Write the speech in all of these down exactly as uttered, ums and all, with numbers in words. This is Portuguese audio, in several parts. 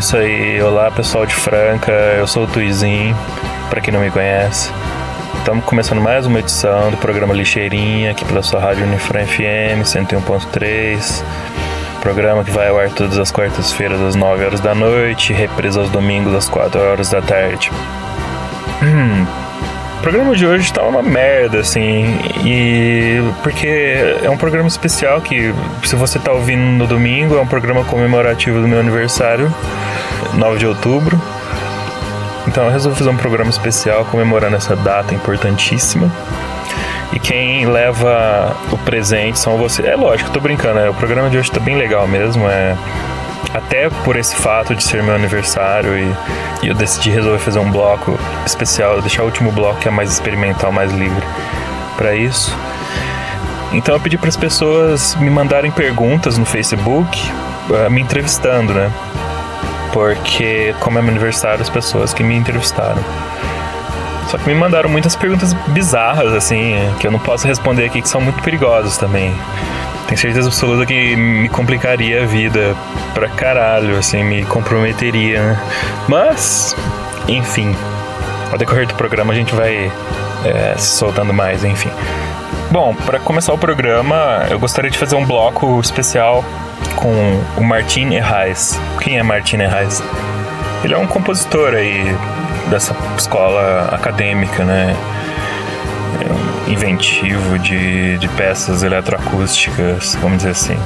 isso aí, olá pessoal de Franca, eu sou o Tuizinho, pra quem não me conhece. Estamos começando mais uma edição do programa Lixeirinha, aqui pela sua rádio Unifran F M cento e um ponto três. Programa que vai ao ar todas as quartas-feiras às nove horas da noite, represa aos domingos às quatro horas da tarde. Hum, o programa de hoje tá uma merda, assim, e porque é um programa especial que, se você tá ouvindo no domingo, é um programa comemorativo do meu aniversário, nove de outubro. Então eu resolvi fazer um programa especial comemorando essa data importantíssima. E quem leva o presente são vocês. É lógico, eu tô brincando, né? O programa de hoje tá bem legal mesmo. É... Até por esse fato de ser meu aniversário e, e eu decidi resolver fazer um bloco especial, deixar o último bloco que é mais experimental, mais livre pra isso. Então eu pedi para as pessoas me mandarem perguntas no Facebook, uh, me entrevistando, né? Porque, como é meu aniversário, as pessoas que me entrevistaram. Só que me mandaram muitas perguntas bizarras, assim, que eu não posso responder aqui, que são muito perigosas também. Tenho certeza absoluta que me complicaria a vida pra caralho, assim, me comprometeria, né? Mas, enfim, ao decorrer do programa a gente vai é, se soltando mais, enfim. Bom, pra começar o programa, eu gostaria de fazer um bloco especial com o Martin Herrais. Quem é Martin Herrais? Ele é um compositor aí dessa escola acadêmica, né? É um inventivo de, de peças eletroacústicas, vamos dizer assim.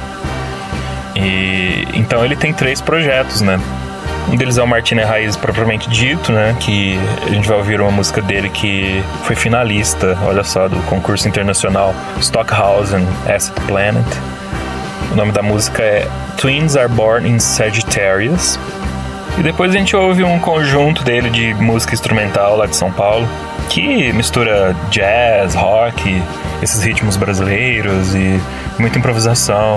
E então ele tem três projetos, né? Um deles é o Martin Herrais propriamente dito, né? Que a gente vai ouvir uma música dele que foi finalista, olha só, do concurso internacional Stockhausen Acid Planet. O nome da música é Twins Are Born in Sagittarius. E depois a gente ouve um conjunto dele de música instrumental lá de São Paulo, que mistura jazz, rock, esses ritmos brasileiros e muita improvisação.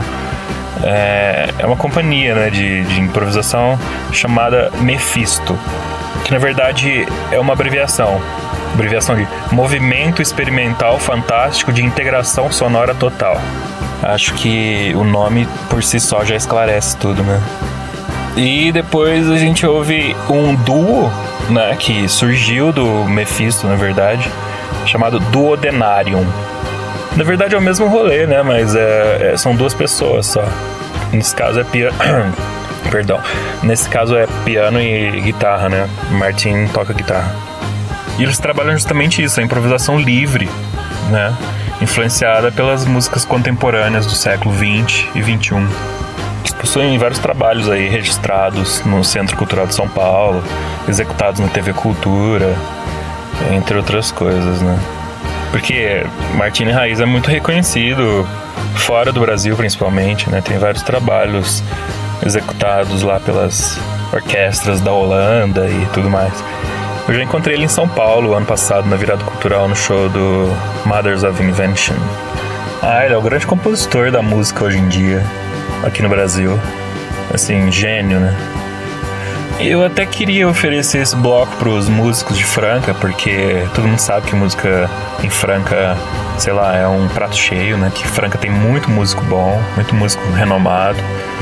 É, é uma companhia, né, de, de improvisação chamada Mephisto, que na verdade é uma abreviação. Abreviação de Movimento Experimental Fantástico de Integração Sonora Total. Acho que o nome por si só já esclarece tudo, né? E depois a gente ouve um duo, né, que surgiu do Mephisto, na verdade, chamado Duodenarium. Na verdade é o mesmo rolê, né, mas é, é, são duas pessoas só. Nesse caso é piano... Perdão. Nesse caso é piano e guitarra, né? Martin toca guitarra. E eles trabalham justamente isso, a improvisação livre, né? Influenciada pelas músicas contemporâneas do século vinte e vinte e um. Eles possuem vários trabalhos aí registrados no Centro Cultural de São Paulo, executados na T V Cultura, entre outras coisas, né? Porque Martin Herrais é muito reconhecido fora do Brasil, principalmente, né? Tem vários trabalhos executados lá pelas orquestras da Holanda e tudo mais. Eu já encontrei ele em São Paulo ano passado, na virada cultural, no show do Mothers of Invention. Ah, ele é o grande compositor da música hoje em dia, aqui no Brasil. Assim, gênio, né? Eu até queria oferecer esse bloco pros músicos de Franca, porque todo mundo sabe que música em Franca, sei lá, é um prato cheio, né? Que Franca tem muito músico bom, muito músico renomado.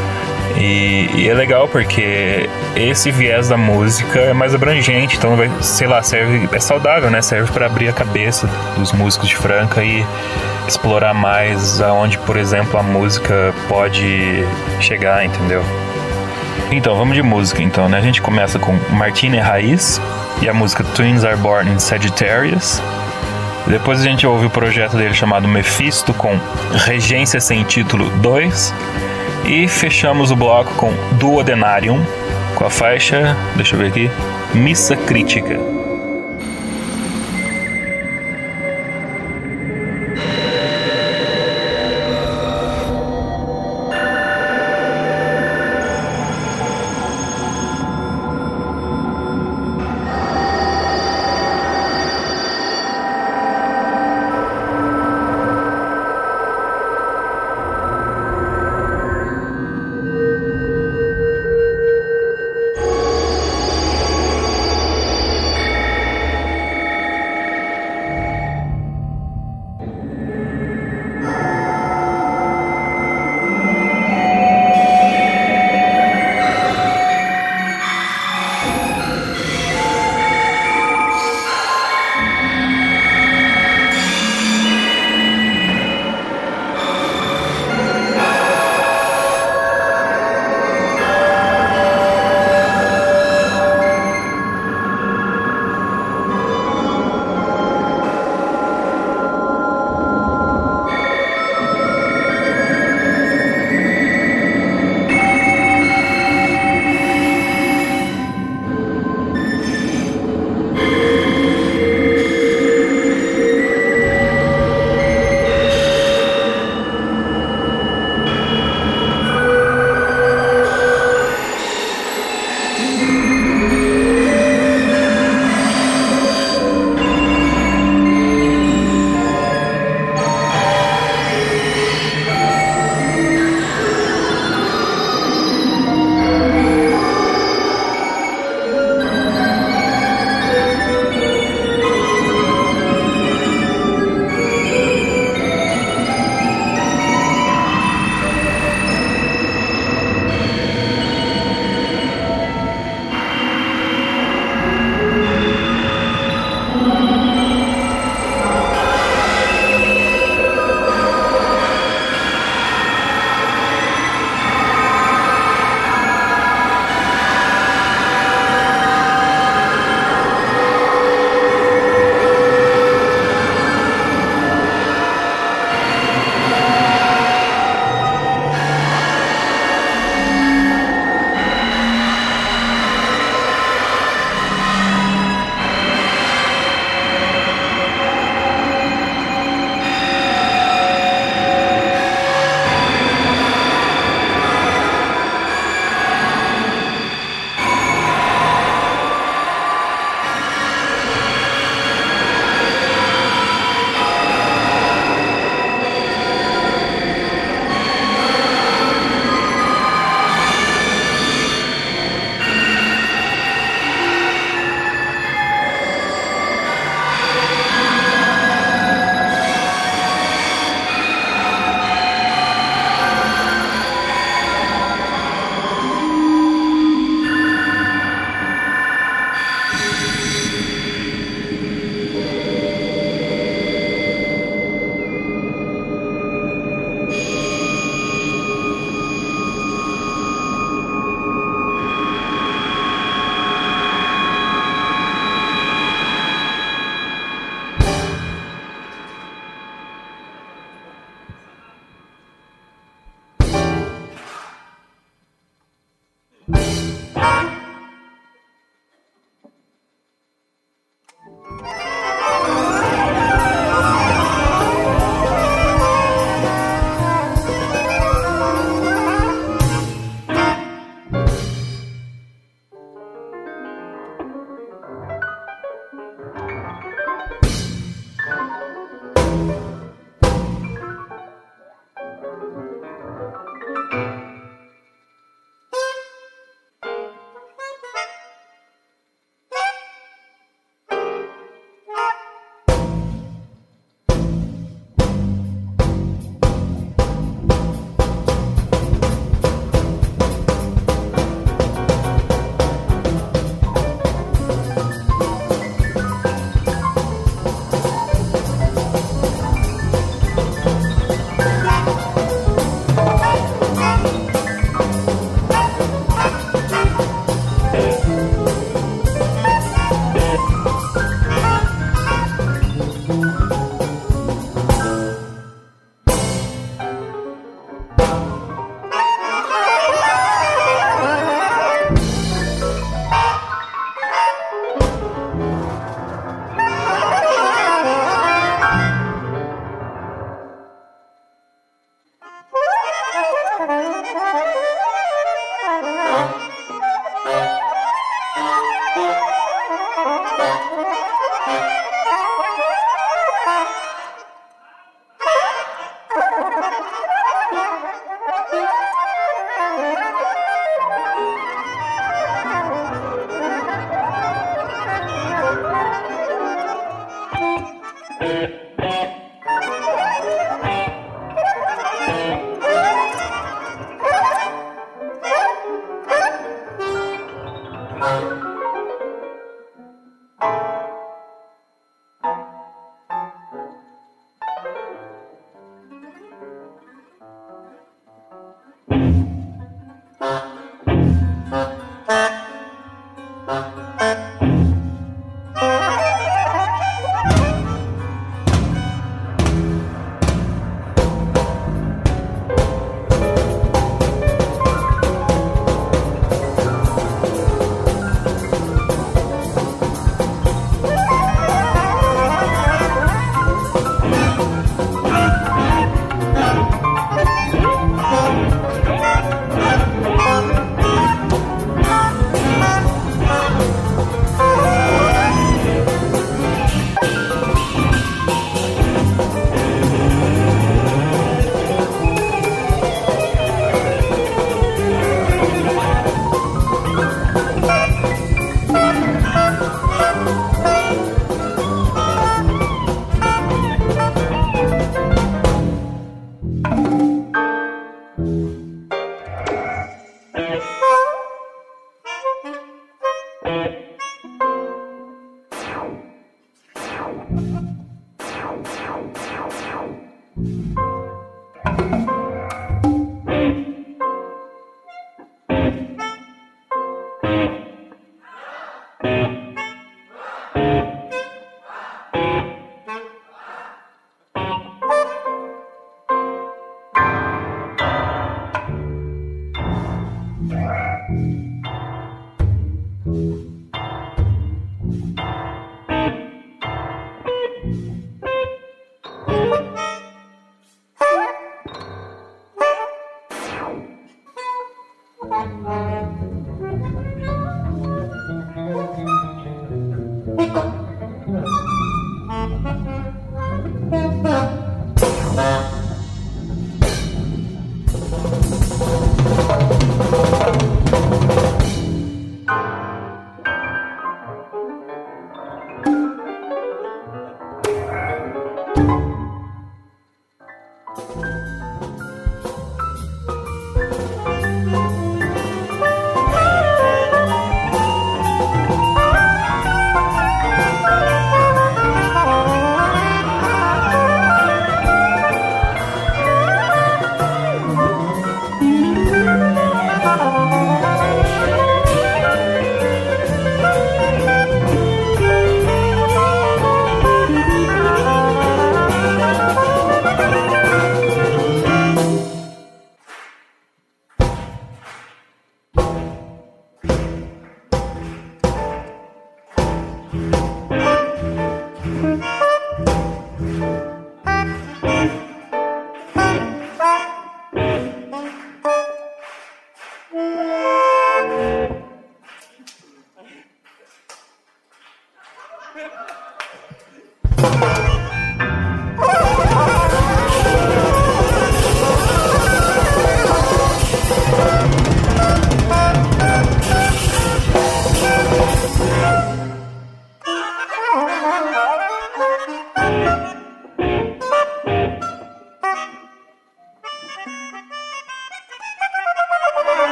E, e é legal porque esse viés da música é mais abrangente, então vai, sei lá, serve, é saudável, né? Serve para abrir a cabeça dos músicos de Franca e explorar mais aonde, por exemplo, a música pode chegar, entendeu? Então, vamos de música, então, né? A gente começa com Martin Herrais e a música Twins Are Born in Sagittarius. Depois a gente ouve o projeto dele chamado Mephisto com Regência Sem Título dois. E fechamos o bloco com Duodenarium, com a faixa, deixa eu ver aqui, Missa Crítica.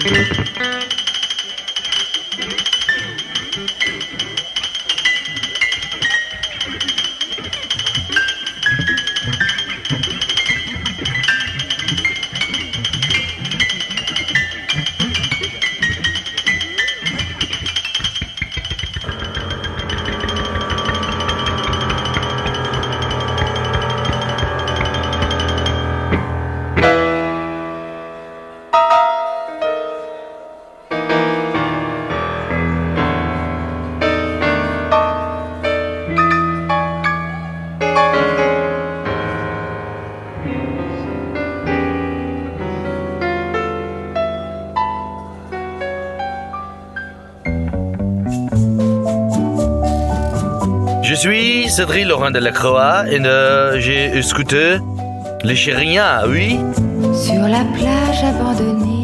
Je suis Cédric Laurent Delacroix et euh, j'ai écouté Les Chériens, oui. Sur la plage abandonnée.